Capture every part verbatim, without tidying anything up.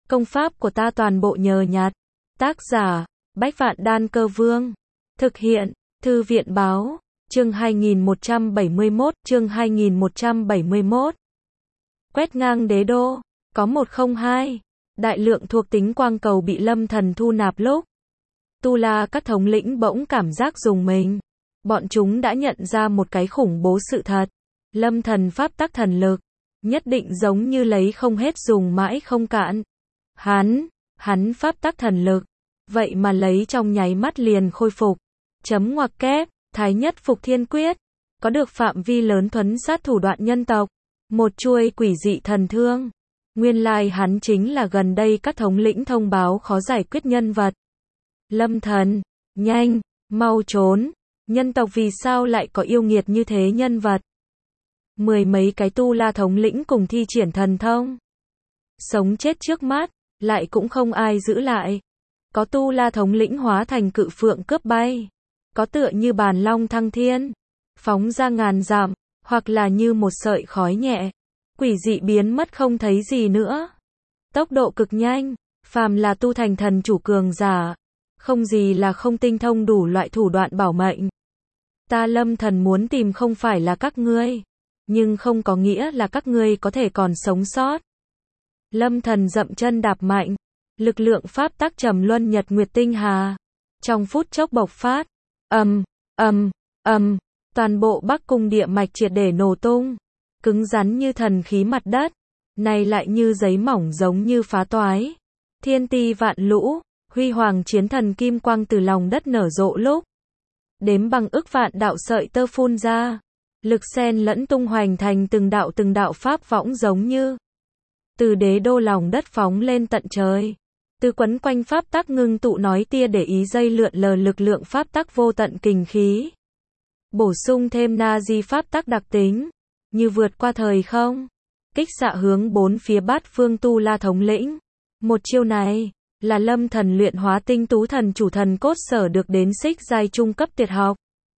Công pháp của ta toàn bộ nhờ nhặt. Tác giả, Bách Vạn Đan Cơ Vương. Thực hiện, Thư viện Báo. Chương hai nghìn một trăm bảy mươi mốt, chương hai nghìn một trăm bảy mươi mốt. Quét ngang đế đô, có một không hai. Đại lượng thuộc tính quang cầu bị Lâm Thần thu nạp lúc. Tu La các thống lĩnh bỗng cảm giác rùng mình. Bọn chúng đã nhận ra một cái khủng bố sự thật. Lâm Thần pháp tắc thần lực, nhất định giống như lấy không hết dùng mãi không cạn. Hắn, hắn pháp tắc thần lực, vậy mà lấy trong nháy mắt liền khôi phục. Chấm ngoặc kép, Thái Nhất Phục Thiên Quyết, có được phạm vi lớn thuấn sát thủ đoạn nhân tộc. Một chuôi quỷ dị thần thương. Nguyên lai hắn chính là gần đây các thống lĩnh thông báo khó giải quyết nhân vật. Lâm Thần, nhanh, mau trốn. Nhân tộc vì sao lại có yêu nghiệt như thế nhân vật? Mười mấy cái Tu La thống lĩnh cùng thi triển thần thông. Sống chết trước mắt, lại cũng không ai giữ lại. Có Tu La thống lĩnh hóa thành cự phượng cướp bay. Có tựa như bàn long thăng thiên, phóng ra ngàn dặm, hoặc là như một sợi khói nhẹ, quỷ dị biến mất không thấy gì nữa. Tốc độ cực nhanh, phàm là tu thành thần chủ cường giả, không gì là không tinh thông đủ loại thủ đoạn bảo mệnh. Ta Lâm Thần muốn tìm không phải là các ngươi, nhưng không có nghĩa là các ngươi có thể còn sống sót. Lâm Thần dậm chân đạp mạnh, lực lượng pháp tắc trầm luân nhật nguyệt tinh hà, trong phút chốc bộc phát, ầm, ầm, ầm, toàn bộ Bắc Cung địa mạch triệt để nổ tung, cứng rắn như thần khí mặt đất, này lại như giấy mỏng giống như phá toái. Thiên ti vạn lũ, huy hoàng chiến thần kim quang từ lòng đất nở rộ lúc, đếm bằng ức vạn đạo sợi tơ phun ra, lực xen lẫn tung hoành thành từng đạo từng đạo pháp võng giống như từ đế đô lòng đất phóng lên tận trời. Từ quấn quanh pháp tắc ngưng tụ nói tia để ý dây lượn lờ lực lượng pháp tắc vô tận kình khí. Bổ sung thêm na di pháp tắc đặc tính, như vượt qua thời không, kích xạ hướng bốn phía bát phương Tu La thống lĩnh. Một chiêu này, là Lâm Thần luyện hóa tinh tú thần chủ thần cốt sở được đến xích giai trung cấp tuyệt học.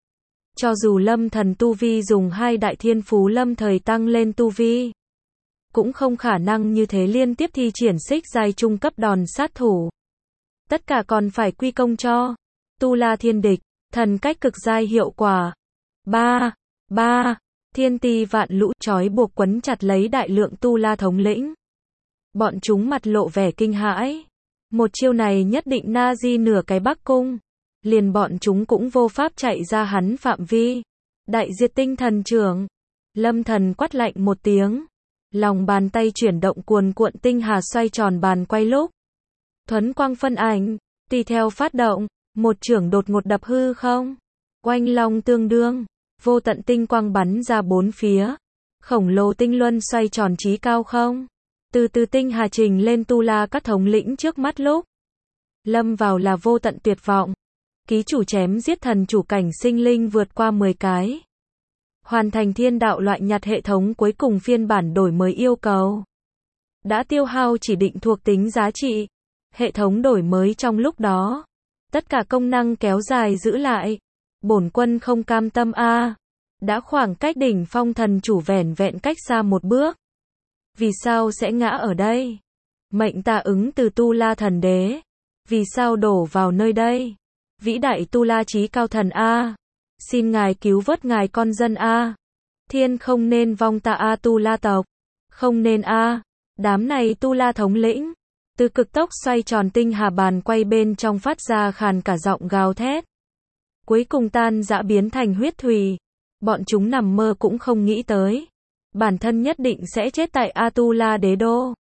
Cho dù Lâm Thần tu vi dùng hai đại thiên phú lâm thời tăng lên tu vi, cũng không khả năng như thế liên tiếp thi triển xích giai trung cấp đòn sát thủ. Tất cả còn phải quy công cho Tu La thiên địch, thần cách cực giai hiệu quả. Ba, ba, thiên ti vạn lũ trói buộc quấn chặt lấy đại lượng Tu La thống lĩnh. Bọn chúng mặt lộ vẻ kinh hãi. Một chiêu này nhất định na di nửa cái Bắc Cung. Liền bọn chúng cũng vô pháp chạy ra hắn phạm vi. Đại diệt tinh thần trưởng. Lâm Thần quát lạnh một tiếng. Lòng bàn tay chuyển động cuồn cuộn tinh hà xoay tròn bàn quay lúc. Thuấn quang phân ảnh, tùy theo phát động, một chưởng đột ngột đập hư không. Oanh long tương đương, vô tận tinh quang bắn ra bốn phía. Khổng lồ tinh luân xoay tròn trí cao không. Từ từ tinh hà trình lên Tu La các thống lĩnh trước mắt lúc. Lâm vào là vô tận tuyệt vọng. Ký chủ chém giết thần chủ cảnh sinh linh vượt qua mười cái. Hoàn thành thiên đạo loại nhặt hệ thống cuối cùng phiên bản đổi mới yêu cầu. Đã tiêu hao chỉ định thuộc tính giá trị. Hệ thống đổi mới trong lúc đó. Tất cả công năng kéo dài giữ lại. Bổn quân không cam tâm a. À. Đã khoảng cách đỉnh phong thần chủ vẻn vẹn cách xa một bước. Vì sao sẽ ngã ở đây? Mệnh ta ứng từ Tu La thần đế. Vì sao đổ vào nơi đây? Vĩ đại Tu La chí cao thần a. Xin ngài cứu vớt ngài con dân a. Thiên không nên vong ta a Tu La tộc. Không nên a. Đám này Tu La thống lĩnh. Từ cực tốc xoay tròn tinh hà bàn quay bên trong phát ra khàn cả giọng gào thét. Cuối cùng tan dã biến thành huyết thủy. Bọn chúng nằm mơ cũng không nghĩ tới. Bản thân nhất định sẽ chết tại A Tu La đế đô.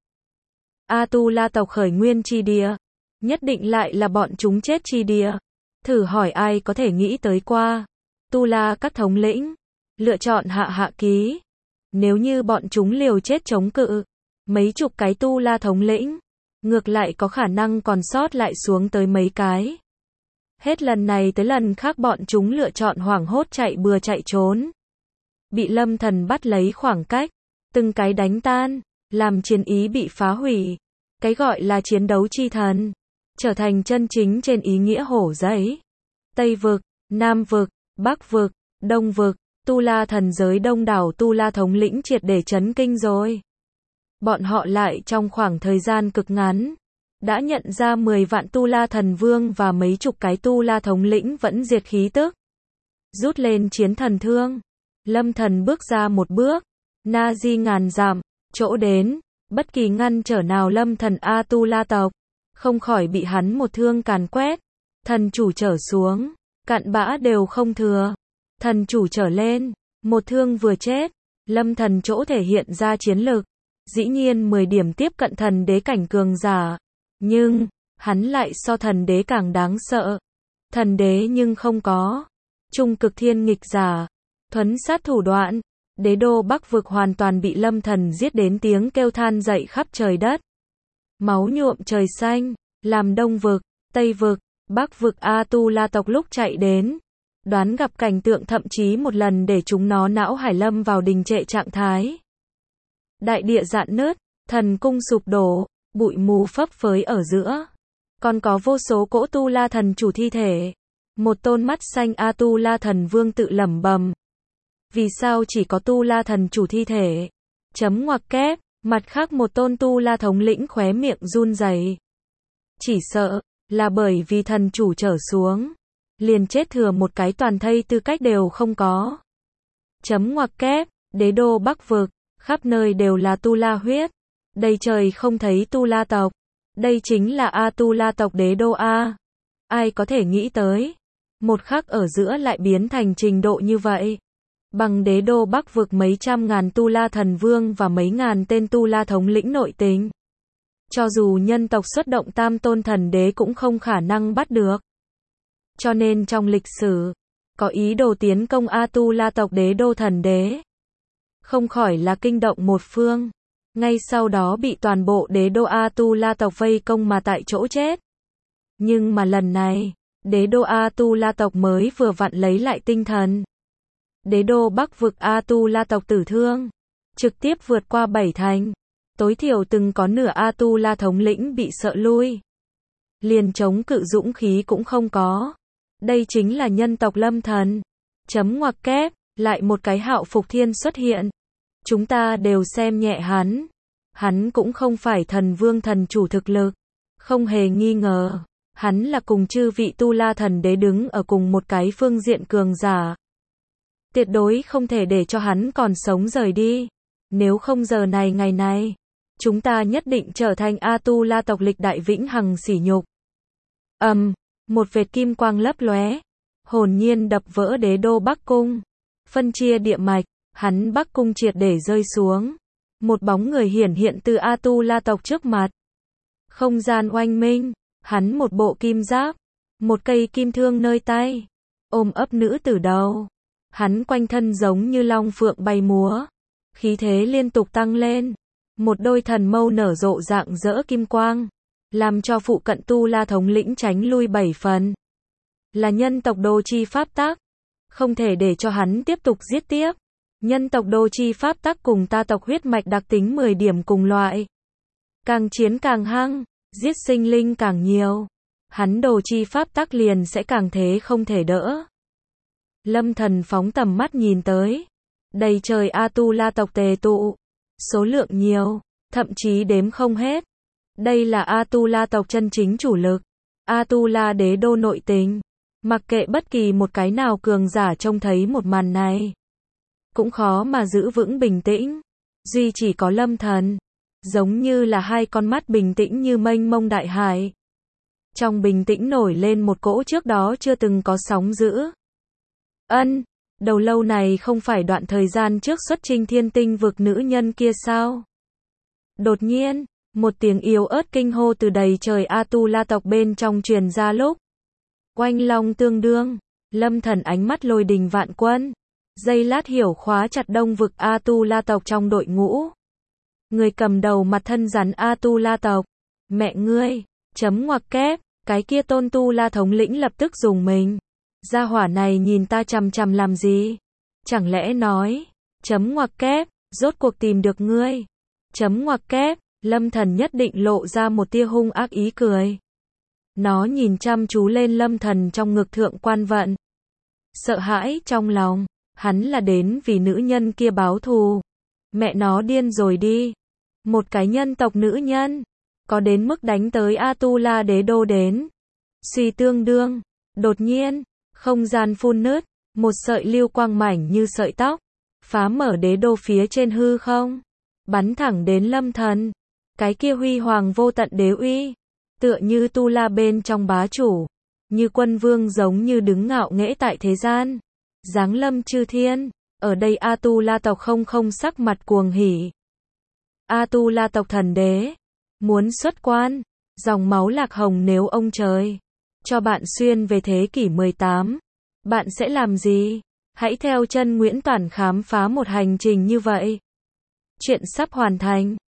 A Tu La tộc khởi nguyên chi địa. Nhất định lại là bọn chúng chết chi địa. Thử hỏi ai có thể nghĩ tới qua. Tu La các thống lĩnh. Lựa chọn hạ hạ ký. Nếu như bọn chúng liều chết chống cự. Mấy chục cái Tu La thống lĩnh. Ngược lại có khả năng còn sót lại xuống tới mấy cái. Hết lần này tới lần khác bọn chúng lựa chọn hoảng hốt chạy bừa chạy trốn. Bị Lâm Thần bắt lấy khoảng cách. Từng cái đánh tan. Làm chiến ý bị phá hủy. Cái gọi là chiến đấu chi thần. Trở thành chân chính trên ý nghĩa hổ giấy. Tây vực, Nam vực, Bắc vực, Đông vực. Tu La thần giới đông đảo Tu La thống lĩnh triệt để chấn kinh rồi. Bọn họ lại trong khoảng thời gian cực ngắn, đã nhận ra mười vạn Tu La Thần Vương và mấy chục cái Tu La thống lĩnh vẫn diệt khí tức. Rút lên chiến thần thương. Lâm Thần bước ra một bước. Na di ngàn dặm, chỗ đến, bất kỳ ngăn trở nào Lâm Thần A Tu La tộc, không khỏi bị hắn một thương càn quét. Thần chủ trở xuống, cặn bã đều không thừa. Thần chủ trở lên, một thương vừa chết. Lâm Thần chỗ thể hiện ra chiến lực, dĩ nhiên mười điểm tiếp cận thần đế cảnh cường giả. Nhưng, hắn lại so thần đế càng đáng sợ. Thần đế nhưng không có trung cực thiên nghịch giả, thuấn sát thủ đoạn. Đế đô Bắc vực hoàn toàn bị Lâm Thần giết đến tiếng kêu than dậy khắp trời đất. Máu nhuộm trời xanh, làm Đông vực, Tây vực, Bắc vực A Tu La tộc lúc chạy đến, đoán gặp cảnh tượng thậm chí một lần để chúng nó não hải lâm vào đình trệ trạng thái. Đại địa rạn nứt, thần cung sụp đổ, bụi mù phấp phới ở giữa. Còn có vô số cỗ Tu La thần chủ thi thể. Một tôn mắt xanh A Tu La thần vương tự lẩm bẩm. Vì sao chỉ có Tu La thần chủ thi thể? Chấm ngoặc kép, mặt khác một tôn Tu La thống lĩnh khóe miệng run rẩy. Chỉ sợ là bởi vì thần chủ trở xuống, liền chết thừa một cái toàn thây tư cách đều không có. Chấm ngoặc kép, đế đô Bắc vực, khắp nơi đều là Tu La huyết. Đây trời không thấy Tu La tộc. Đây chính là A Tu La tộc đế đô A. Ai có thể nghĩ tới, một khắc ở giữa lại biến thành trình độ như vậy. Bằng đế đô Bắc vực mấy trăm ngàn Tu La thần vương và mấy ngàn tên Tu La thống lĩnh nội tình. Cho dù nhân tộc xuất động tam tôn thần đế cũng không khả năng bắt được. Cho nên trong lịch sử, có ý đồ tiến công A Tu La tộc đế đô thần đế. Không khỏi là kinh động một phương. Ngay sau đó bị toàn bộ đế đô A Tu La tộc vây công mà tại chỗ chết. Nhưng mà lần này, đế đô A Tu La tộc mới vừa vặn lấy lại tinh thần. Đế đô Bắc vực A Tu La tộc tử thương, trực tiếp vượt qua bảy thành. Tối thiểu từng có nửa A Tu La thống lĩnh bị sợ lui. Liền chống cự dũng khí cũng không có. Đây chính là nhân tộc Lâm Thần. Chấm ngoặc kép, lại một cái Hạo Phục Thiên xuất hiện. Chúng ta đều xem nhẹ hắn. Hắn cũng không phải thần vương thần chủ thực lực. Không hề nghi ngờ. Hắn là cùng chư vị Tu La thần đế đứng ở cùng một cái phương diện cường giả. Tuyệt đối không thể để cho hắn còn sống rời đi. Nếu không giờ này ngày này, chúng ta nhất định trở thành A Tu La tộc lịch đại vĩnh hằng sỉ nhục. Ầm, um, một vệt kim quang lấp lóe, hồn nhiên đập vỡ đế đô Bắc cung, phân chia địa mạch, hắn Bắc cung triệt để rơi xuống. Một bóng người hiển hiện từ A Tu La tộc trước mặt. Không gian oanh minh, hắn một bộ kim giáp, một cây kim thương nơi tay, ôm ấp nữ tử đầu. Hắn quanh thân giống như long phượng bay múa, khí thế liên tục tăng lên. Một đôi thần mâu nở rộ rạng rỡ kim quang, làm cho phụ cận Tu La thống lĩnh tránh lui bảy phần. Là nhân tộc Đô Chi pháp tắc, không thể để cho hắn tiếp tục giết tiếp. Nhân tộc Đô Chi pháp tắc cùng ta tộc huyết mạch đặc tính mười điểm cùng loại. Càng chiến càng hăng, giết sinh linh càng nhiều. Hắn Đô Chi pháp tắc liền sẽ càng thế không thể đỡ. Lâm Thần phóng tầm mắt nhìn tới. Đầy trời A Tu La tộc tề tụ. Số lượng nhiều, thậm chí đếm không hết. Đây là A Tu La tộc chân chính chủ lực. A Tu La đế đô nội tình. Mặc kệ bất kỳ một cái nào cường giả trông thấy một màn này, cũng khó mà giữ vững bình tĩnh. Duy chỉ có Lâm Thần, giống như là hai con mắt bình tĩnh như mênh mông đại hải. Trong bình tĩnh nổi lên một cỗ trước đó chưa từng có sóng dữ. Ân, đầu lâu này không phải đoạn thời gian trước xuất chinh thiên tinh vực nữ nhân kia sao? Đột nhiên, một tiếng yếu ớt kinh hô từ đầy trời A Tu La tộc bên trong truyền ra lúc. Oanh long tương đương, Lâm Thần ánh mắt lôi đình vạn quân. Giây lát hiểu khóa chặt đông vực A Tu La tộc trong đội ngũ. Người cầm đầu mặt thân rắn A Tu La tộc. Mẹ ngươi, chấm ngoặc kép, cái kia tôn Tu La thống lĩnh lập tức dùng mình. Gia hỏa này nhìn ta chằm chằm làm gì? Chẳng lẽ nói, chấm ngoặc kép, rốt cuộc tìm được ngươi. Chấm ngoặc kép, Lâm Thần nhất định lộ ra một tia hung ác ý cười. Nó nhìn chăm chú lên Lâm Thần trong ngực thượng quan vận. Sợ hãi trong lòng, hắn là đến vì nữ nhân kia báo thù. Mẹ nó điên rồi đi. Một cái nhân tộc nữ nhân, có đến mức đánh tới Atula đế đô đến. Suy tương đương, đột nhiên, không gian phun nứt, một sợi lưu quang mảnh như sợi tóc, phá mở đế đô phía trên hư không, bắn thẳng đến Lâm Thần. Cái kia huy hoàng vô tận đế uy, tựa như tu la bên trong bá chủ, như quân vương giống như đứng ngạo nghễ tại thế gian, giáng lâm chư thiên. Ở đây Atula tộc không không sắc mặt cuồng hỉ. Atula tộc thần đế muốn xuất quan, dòng máu lạc hồng, nếu ông trời cho bạn xuyên về thế kỷ mười tám, bạn sẽ làm gì? Hãy theo chân Nguyễn Toản khám phá một hành trình như vậy. Chuyện sắp hoàn thành.